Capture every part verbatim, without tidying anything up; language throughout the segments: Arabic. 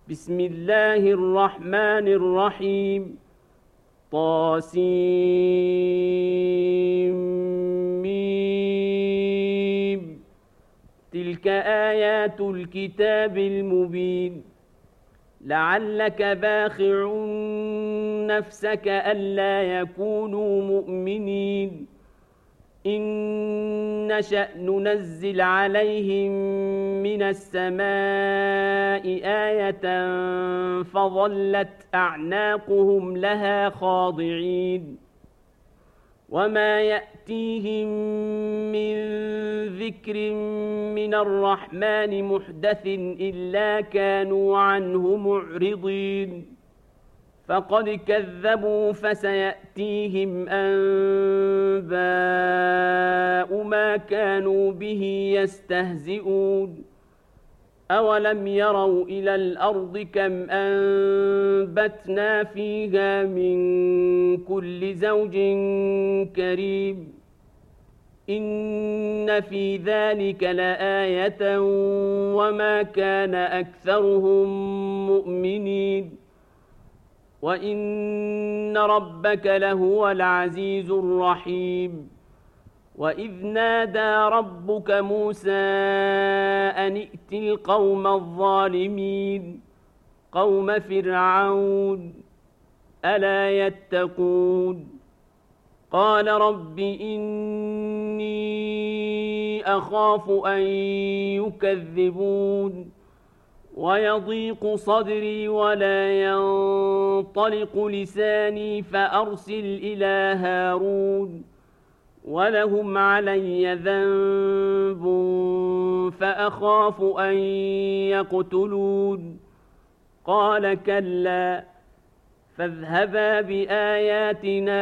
بسم الله الرحمن الرحيم. طاسيم. تلك آيات الكتاب المبين. لعلك باخع نفسك ألا يكونوا مؤمنين إن نشأ ننزل عليهم من السماء آية فظلت أعناقهم لها خاضعين وما يأتيهم من ذكر من الرحمن محدث إلا كانوا عنه معرضين فقد كذبوا فسيأتيهم أنباء ما كانوا به يستهزئون أولم يروا إلى الأرض كم أنبتنا فيها من كل زوج كريم إن في ذلك لآية وما كان أكثرهم مؤمنين وإن ربك لهو العزيز الرحيم وإذ نادى ربك موسى أن ائت القوم الظالمين قوم فرعون ألا يتقون قال رب إني أخاف أن يكذبون ويضيق صدري ولا ينطلق لساني فأرسل إلى هارون ولهم علي ذنب فأخاف أن يقتلون قال كلا فاذهبا بآياتنا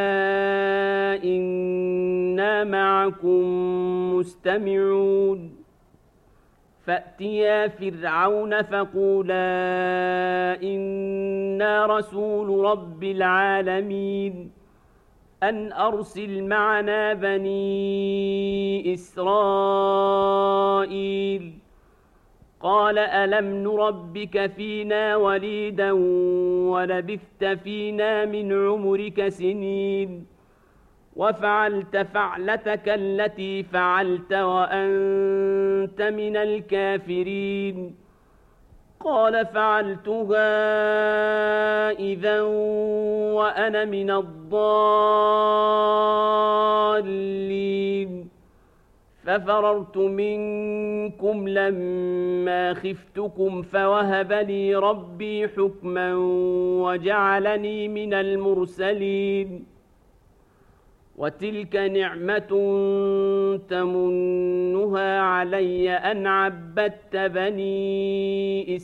إنا معكم مستمعون فأتيا فرعون فقولا إنا رسول رب العالمين أن أرسل معنا بني إسرائيل قال ألم نربك فينا وليدا ولبثت فينا من عمرك سنين وفعلت فعلتك التي فعلت وأنت من الكافرين قال فعلتها إذا وأنا من الضالين ففررت منكم لما خفتكم فوهب لي ربي حكما وجعلني من المرسلين وتلك نعمة تمنها علي أن عبدت بني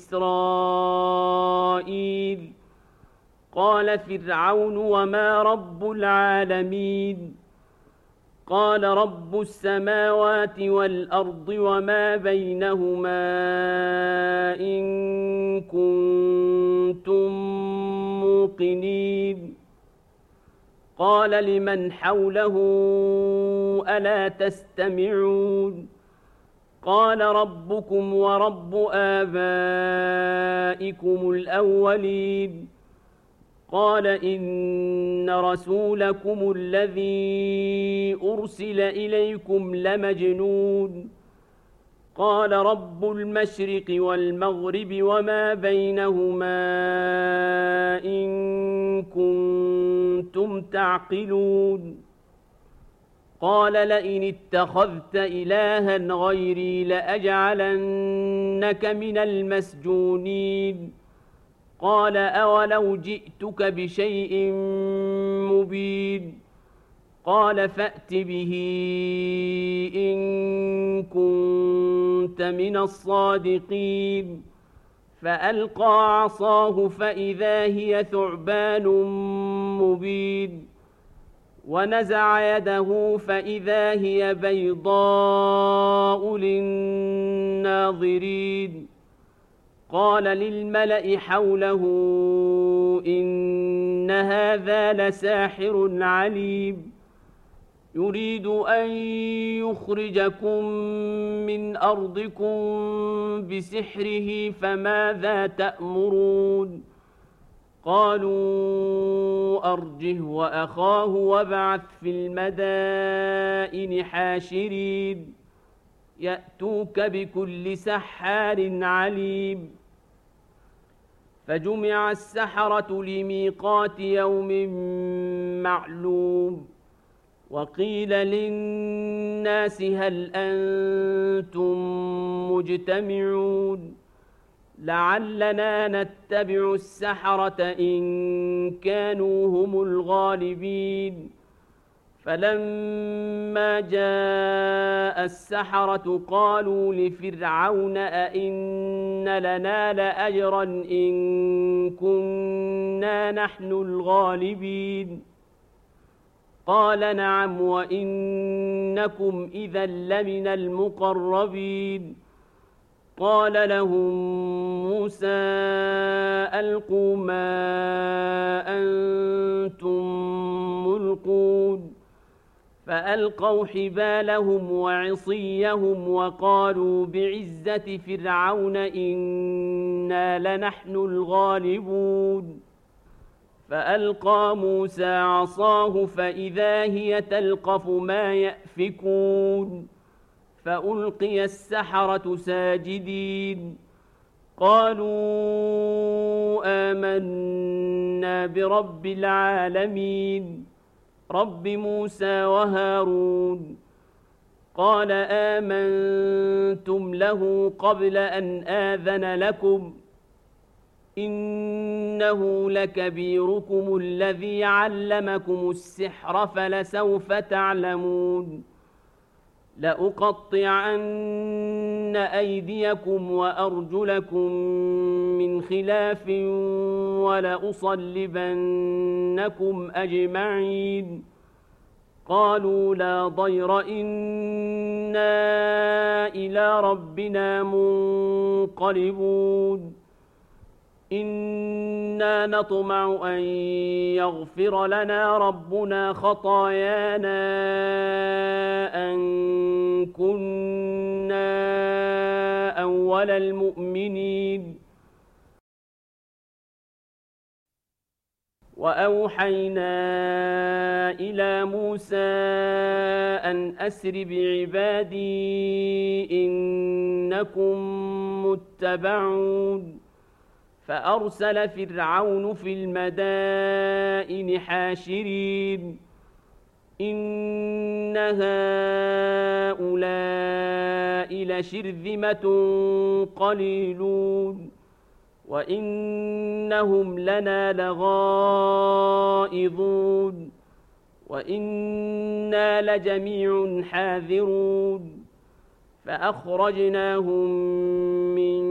إسرائيل قال فرعون وما رب العالمين قال رب السماوات والأرض وما بينهما إن كنتم موقنين قال لمن حوله ألا تستمعون قال ربكم ورب آبائكم الأولين قال إن رسولكم الذي أرسل إليكم لمجنون قال رب المشرق والمغرب وما بينهما إن كنتم تعقلون قال لئن اتخذت إلها غيري لأجعلنك من المسجونين قال أولو جئتك بشيء مبين قال فأت به إن كنت من الصادقين فألقى عصاه فإذا هي ثعبان مبين ونزع يده فإذا هي بيضاء للناظرين قال للملأ حوله إن هذا لساحر عليم يريد أن يخرجكم من أرضكم بسحره فماذا تأمرون قالوا أرجه وأخاه وابعث في المدائن حاشرين يأتوك بكل سحار عليم فجمع السحرة لميقات يوم معلوم وقيل للناس هل أنتم مجتمعون لعلنا نتبع السحرة إن كانوا هم الغالبين فلما جاء السحرة قالوا لفرعون أئن لنا لأجرا إن كنا نحن الغالبين قال نعم وإنكم إذا لمن المقربين قال لهم موسى ألقوا ما أنتم ملقون فألقوا حبالهم وعصيهم وقالوا بعزة فرعون إنا لنحن الغالبون فألقى موسى عصاه فإذا هي تلقف ما يأفكون فألقي السحرة ساجدين قالوا آمنا برب العالمين رب موسى وهارون قال آمنتم له قبل أن آذن لكم إنه لكبيركم الذي علمكم السحر فلسوف تعلمون لأقطعن أيديكم وأرجلكم من خلاف ولأصلبنكم أجمعين قالوا لا ضير إنا إلى ربنا منقلبون إنا نطمع أن يغفر لنا ربنا خطايانا أن كنا أول المؤمنين وأوحينا إلى موسى أن أسر بعبادي إنكم متبعون فأرسل فرعون في المدائن حاشرين إن هؤلاء لشرذمة قليلون وإنهم لنا لغائظون وإنا لجميع حاذرون فأخرجناهم من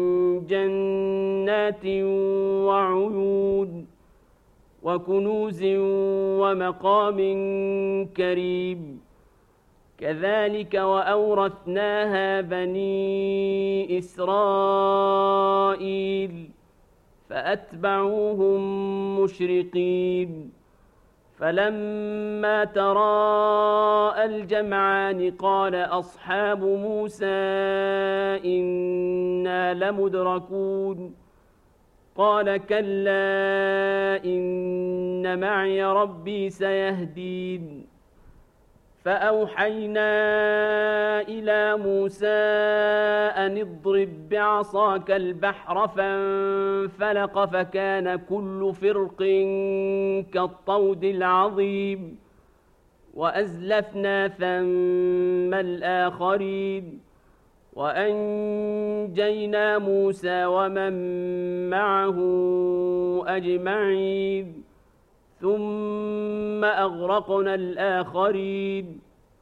جنات وعيون وكنوز ومقام كريم كذلك وأورثناها بني إسرائيل فأتبعوهم مشرقين فلما تراءى الجمعان قال أصحاب موسى إنا لمدركون قال كلا إن معي ربي سيهدين فأوحينا إلى موسى أن اضرب بعصاك البحر فانفلق فكان كل فرق كالطود العظيم وأزلفنا ثم الآخرين وأنجينا موسى ومن معه أجمعين ثم أغرقنا الآخرين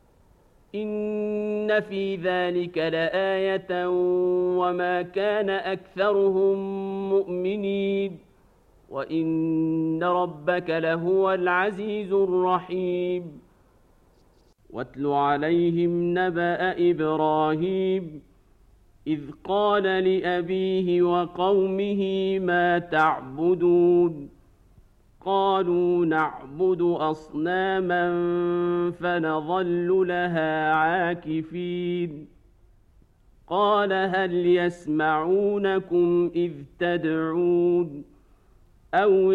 إن في ذلك لآية وما كان أكثرهم مؤمنين وإن ربك لهو العزيز الرحيم واتل عليهم نبأ إبراهيم إذ قال لأبيه وقومه ما تعبدون قالوا نعبد أصناما فنظل لها عاكفين قال هل يسمعونكم إذ تدعون أو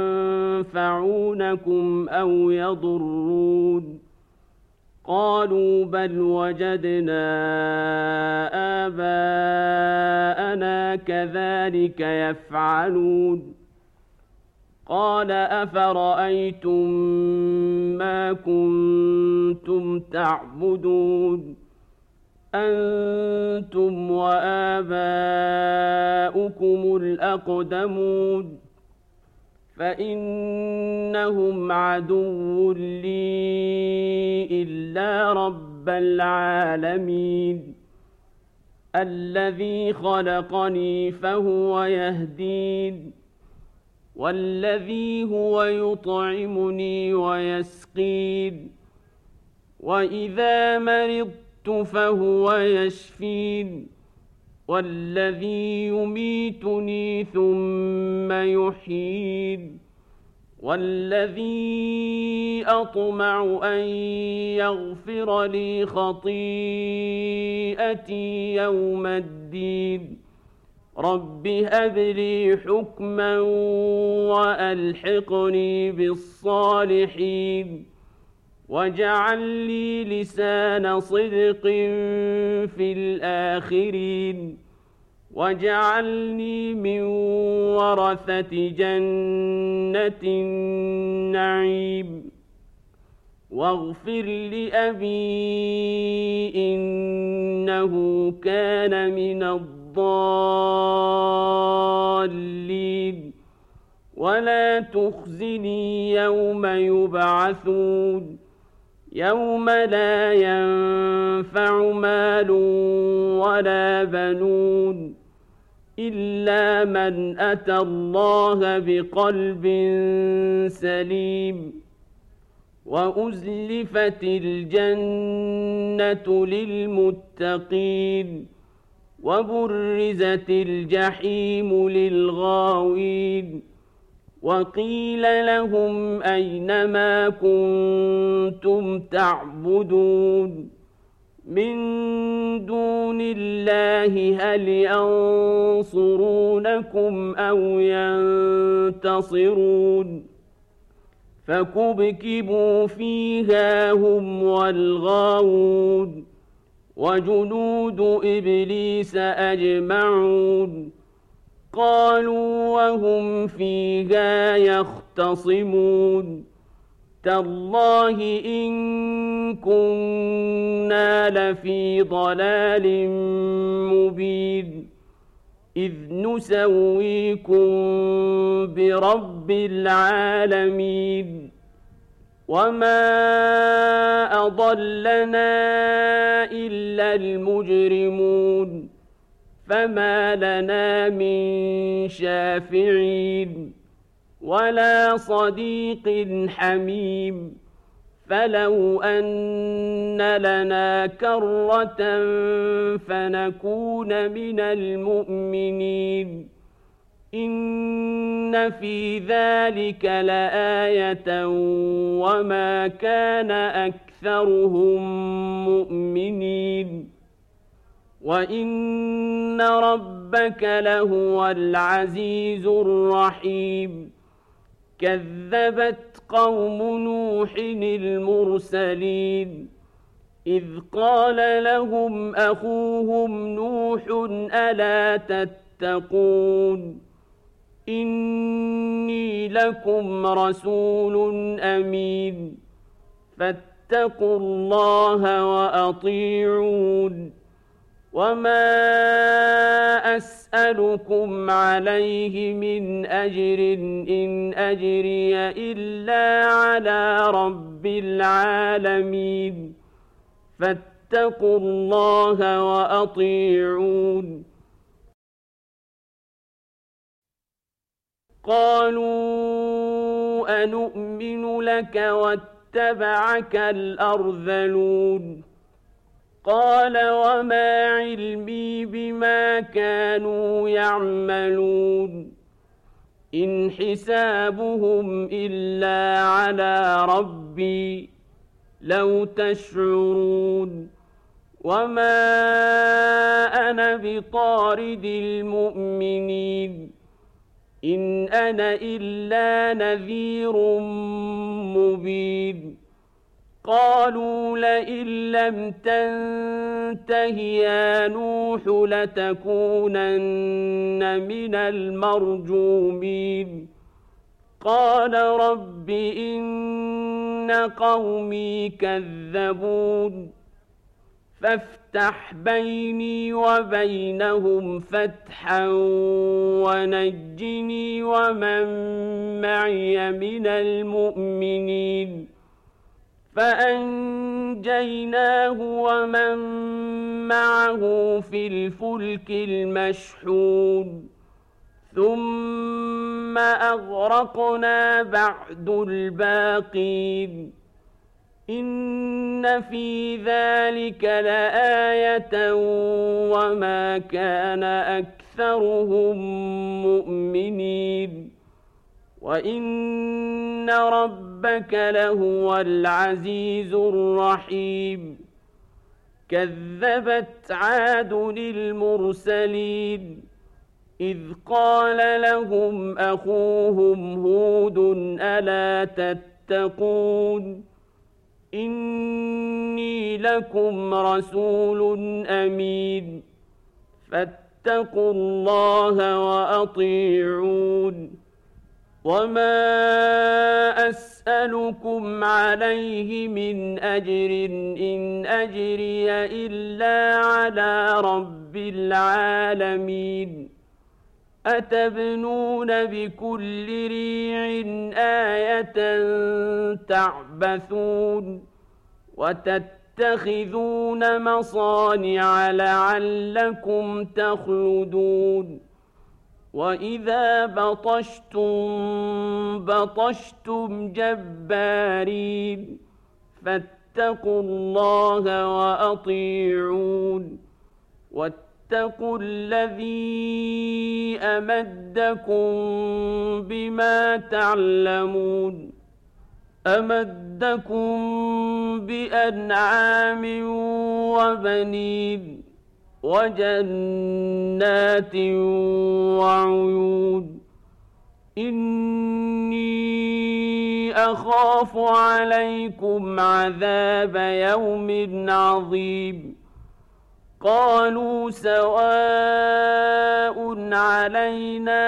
ينفعونكم أو يضرون قالوا بل وجدنا آباءنا كذلك يفعلون قال أفرأيتم ما كنتم تعبدون أنتم وآباؤكم الأقدمون فإنهم عدو لي إلا رب العالمين الذي خلقني فهو يهدين والذي هو يطعمني ويسقين وإذا مرضت فهو يشفين والذي يميتني ثم يحيين والذي أطمع أن يغفر لي خطيئتي يوم الدين رب هب لي حكما وألحقني بالصالحين واجعل لي لسان صدق في الآخرين واجعلني من ورثة جنة النعيم واغفر لأبي إنه كان من الضالين ولا تخزني يوم يبعثون يوم لا ينفع مال ولا بنون إلا من أتى الله بقلب سليم وأزلفت الجنة للمتقين وبرزت الجحيم للغاوين وقيل لهم أين ما كنتم تعبدون من دون الله هل ينصرونكم أو ينتصرون فكبكبوا فيها هم والغاوون وجنود إبليس أجمعون قالوا وهم فيها يختصمون تالله إن كنا لفي ضلال مبين إذ نسويكم برب العالمين وما أضلنا إلا المجرمون فما لنا من شافعين ولا صديق حميم فلو أن لنا كرة فنكون من المؤمنين إن في ذلك لآية وما كان أكثرهم مؤمنين وإن ربك لهو العزيز الرحيم كذبت قوم نوح المرسلين إذ قال لهم أخوهم نوح ألا تتقون إني لكم رسول أمين فاتقوا الله وأطيعون وما أسألكم عليه من أجر إن أجري إلا على رب العالمين فاتقوا الله وأطيعون قالوا أنؤمن لك واتبعك الأرذلون قال وما علمي بما كانوا يعملون إن حسابهم إلا على ربي لو تشعرون وما أنا بطارد المؤمنين إن أنا إلا نذير مبين قالوا لئن لم تنته يا نوح لتكونن من المرجومين قال رب إن قومي كذبون فافتح بيني وبينهم فتحا ونجني ومن معي من المؤمنين فأنجيناه ومن معه في الفلك المشحون ثم أغرقنا بعد الباقين إن في ذلك لآية وما كان أكثرهم مؤمنين وإن ربك لهو العزيز الرحيم كذبت عاد المرسلين إذ قال لهم أخوهم هود ألا تتقون إني لكم رسول أمين فاتقوا الله وأطيعون وما أسألكم عليه من أجر إن أجري إلا على رب العالمين أتبنون بكل ريع آية تعبثون وتتخذون مصانع لعلكم تخلدون وإذا بطشتم بطشتم جبارين فاتقوا الله وأطيعون واتقوا الذي أمدكم بما تعلمون أمدكم بأنعام وبنين وجنات وعيون إني أخاف عليكم عذاب يوم عظيم قالوا سواء علينا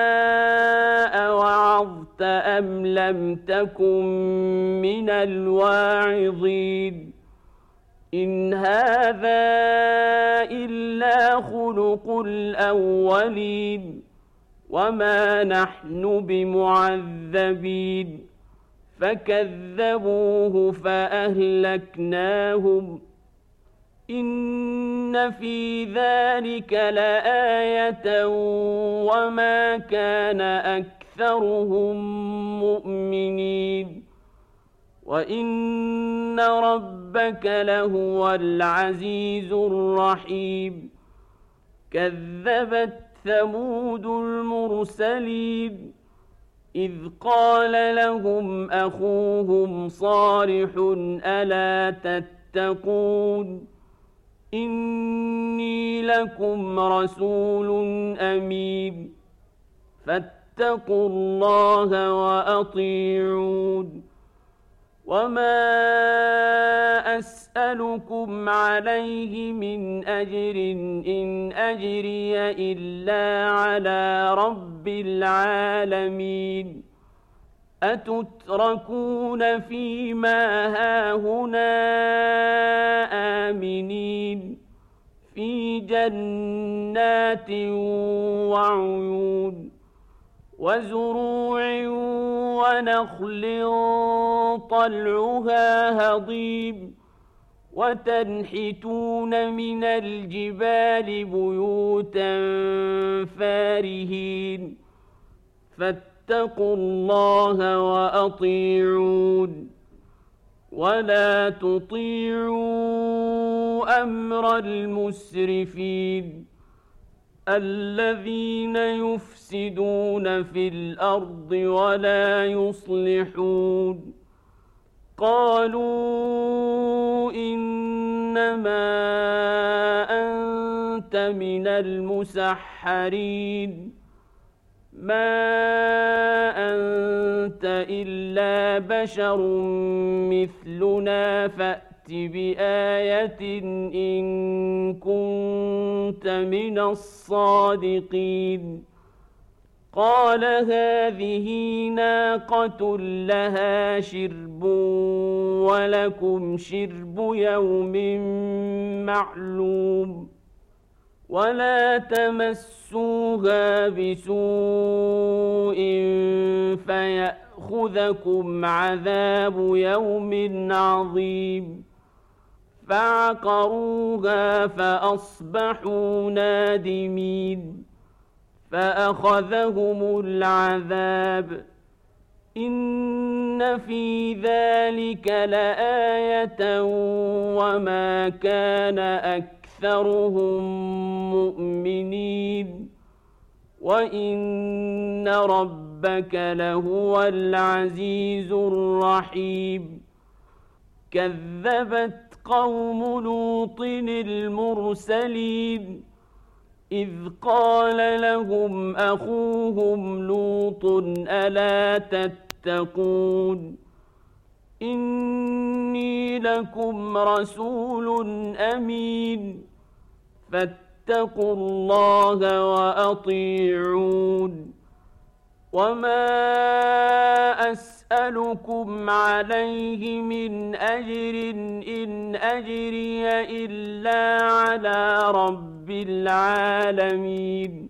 أوعظت أم لم تكن من الواعظين إن هذا إلا خلق الأولين وما نحن بمعذبين فكذبوه فأهلكناهم إن في ذلك لآية وما كان أكثرهم مؤمنين وإن ربك لهو العزيز الرحيم كذبت ثمود المرسلين إذ قال لهم أخوهم صالح ألا تتقون إني لكم رسول أمين فاتقوا الله وأطيعون وما أسألكم عليه من أجر إن أجري إلا على رب العالمين أتتركون فيما هاهنا آمنين في جنات وعيون وزروع ونخل طلعها هضيم وتنحتون من الجبال بيوتا فارهين فاتقوا الله وأطيعون ولا تطيعوا أمر المسرفين الذين يفسدون في الأرض ولا يصلحون قالوا إنما أنت من المسحرين ما أنت إلا بشر مثلنا فأت بآية إن كنت من الصادقين قال هذه ناقة لها شرب ولكم شرب يوم معلوم ولا تمسوها بسوء فيأخذكم عذاب يوم عظيم فعقروها فأصبحوا نادمين فأخذهم العذاب إن في ذلك لآية وما كان أكثرهم مؤمنين وإن ربك لهو العزيز الرحيم كذبت قوم لوط المرسلين إذ قال لهم أخوهم لوط ألا تتقون إني لكم رسول أمين فاتقوا الله وأطيعون وما أسألكم عليه من أجر إن أجري إلا على رب العالمين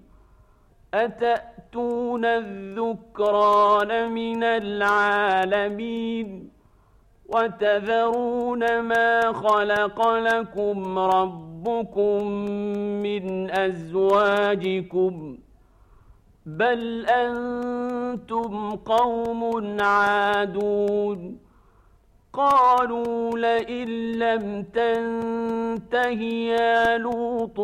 أتأتون الذكران من العالمين وتذرون ما خلق لكم ربكم من أزواجكم بل أنتم قوم عادون قالوا لئن لم تنته يا لوط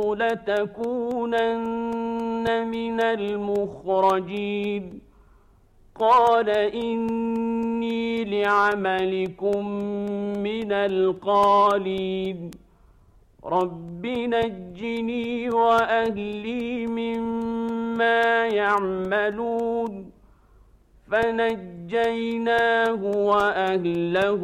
لتكونن من المخرجين قال إني لعملكم من القالين رب نجني وأهلي مما يعملون فنجيناه وأهله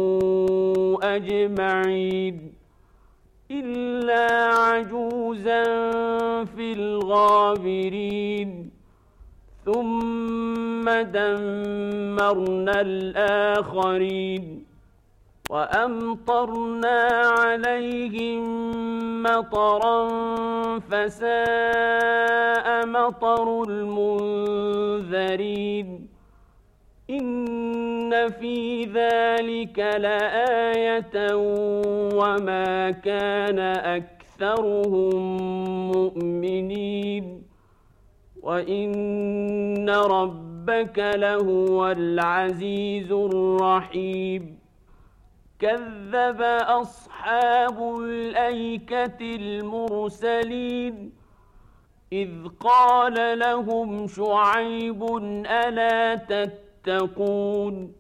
أجمعين إلا عجوزا في الغابرين ثم دمرنا الآخرين وأمطرنا عليهم مطرا فساء مطر المنذرين إن في ذلك لآية وما كان أكثرهم مؤمنين وإن ربك لهو العزيز الرحيم كذب أصحاب الأيكة المرسلين إذ قال لهم شعيب ألا تتقون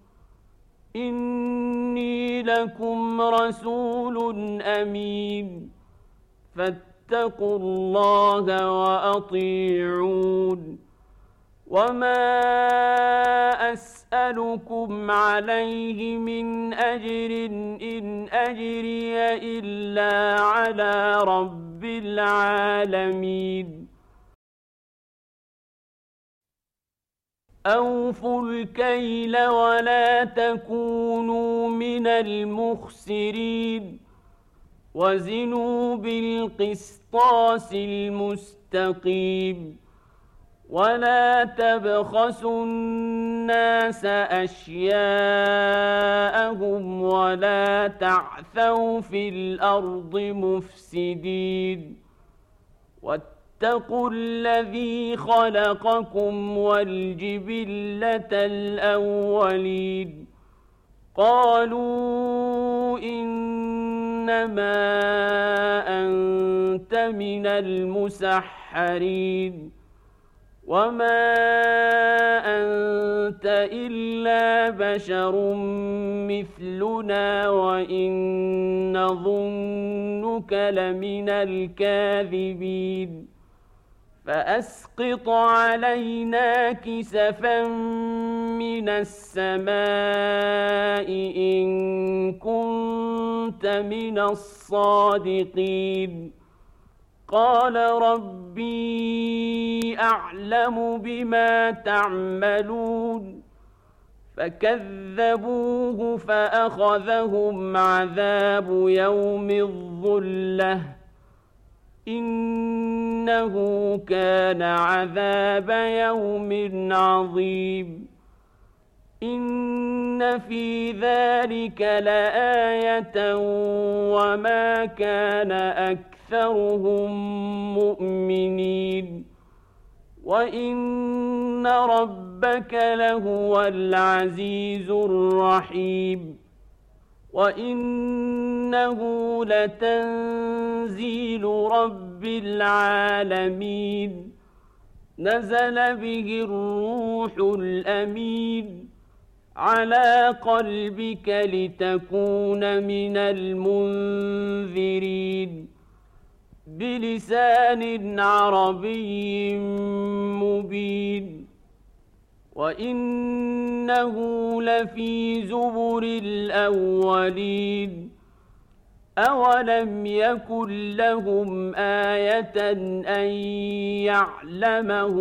إني لكم رسول أمين فاتقوا الله وأطيعون وما أسألكم عليه من أجر إن أجري إلا على رب العالمين أوفوا الكيل ولا تكونوا من المخسرين وزنوا بالقسطاس المستقيم ولا تبخسوا الناس أشياءهم ولا تعثوا في الأرض مفسدين واتقوا الذي خلقكم والجبلة الأولين قالوا إن إنما أنت من المسحرين وما أنت إلا بشر مثلنا وإن نظنك لمن الكاذبين فأسقط علينا كسفا من السماء إن كنت من الصادقين قال ربي أعلم بما تعملون فكذبوه فأخذهم عذاب يوم الظلة إنه كان عذاب يوم عظيم إن في ذلك لآية وما كان أكثرهم مؤمنين وإن ربك لهو العزيز الرحيم وإنه لتنزيل رب العالمين نزل به الروح الأمين على قلبك لتكون من المنذرين بلسان عربي مبين وإنه لفي زبر الأولين أولم يكن لهم آية أن يعلمه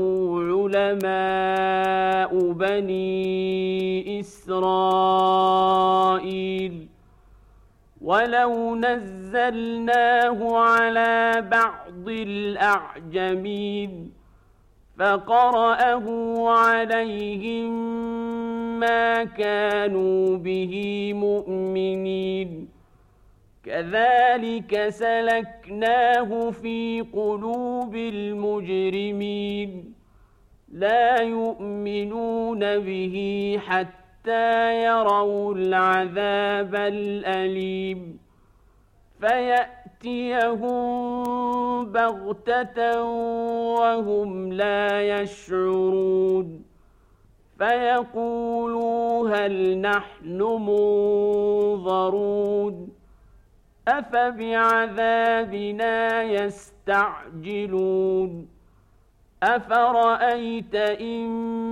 علماء بني إسرائيل ولو نزلناه على بعض الأعجمين فقرأه عليهم ما كانوا به مؤمنين كذلك سلكناه في قلوب المجرمين لا يؤمنون به حتى يروا العذاب الأليم فيأتيهم بغتة وهم لا يشعرون فيقولوا هل نحن منظرون أفبعذابنا يستعجلون أفرأيت إن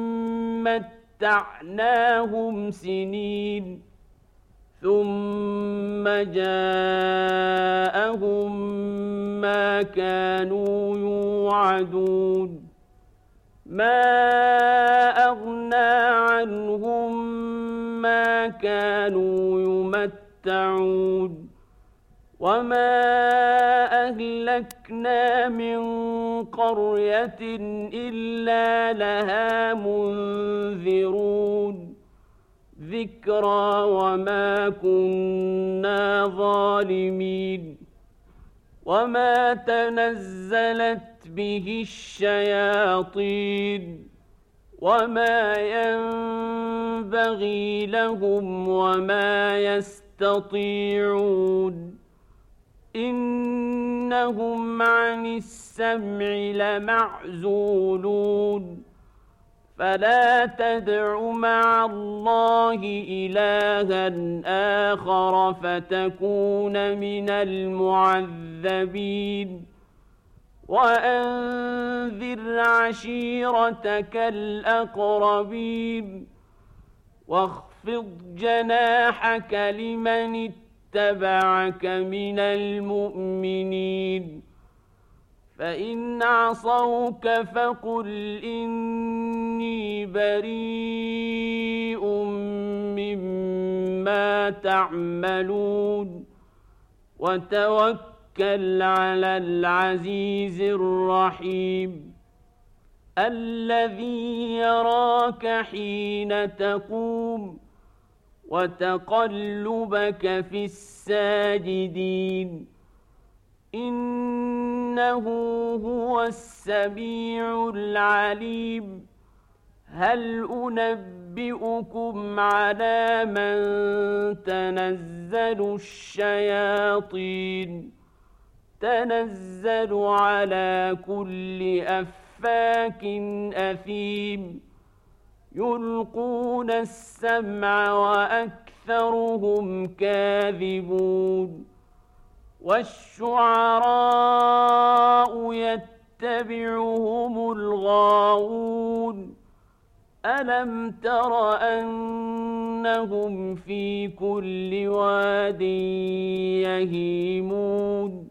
متعناهم سنين ثم جاءهم ما كانوا يوعدون ما أغنى عنهم ما كانوا يمتعون وما أهلكنا من قرية إلا لها منذرون ذكرى وما كنا ظالمين وما تنزلت به الشياطين وما ينبغي لهم وما يستطيعون إنهم عن السمع لمعزولون فلا تدع مع الله إلها آخر فتكون من المعذبين وأنذر عشيرتك الأقربين واخفض جناحك لمن اتبعك من المؤمنين فإن عصوك فقل إني بريء مما تعملون وتوكل على العزيز الرحيم الذي يراك حين تقوم وتقلبك في الساجدين إنه هو السميع العليم هل أنبئكم على من تنزل الشياطين تنزل على كل أفاك أثيم يلقون السمع وأكثرهم كاذبون والشعراء يتبعهم الغاوون ألم تر أنهم في كل واد يهيمون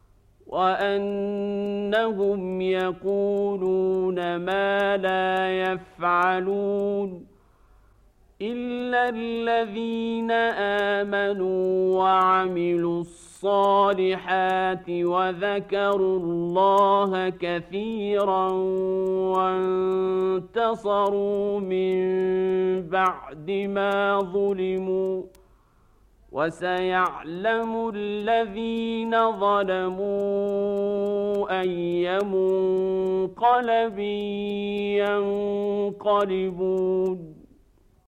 وأنهم يقولون ما لا يفعلون إلا الذين آمنوا وعملوا الصالحات وذكروا الله كثيرا وانتصروا من بعد ما ظلموا وسيعلم الذين ظلموا أي منقلب ينقلبون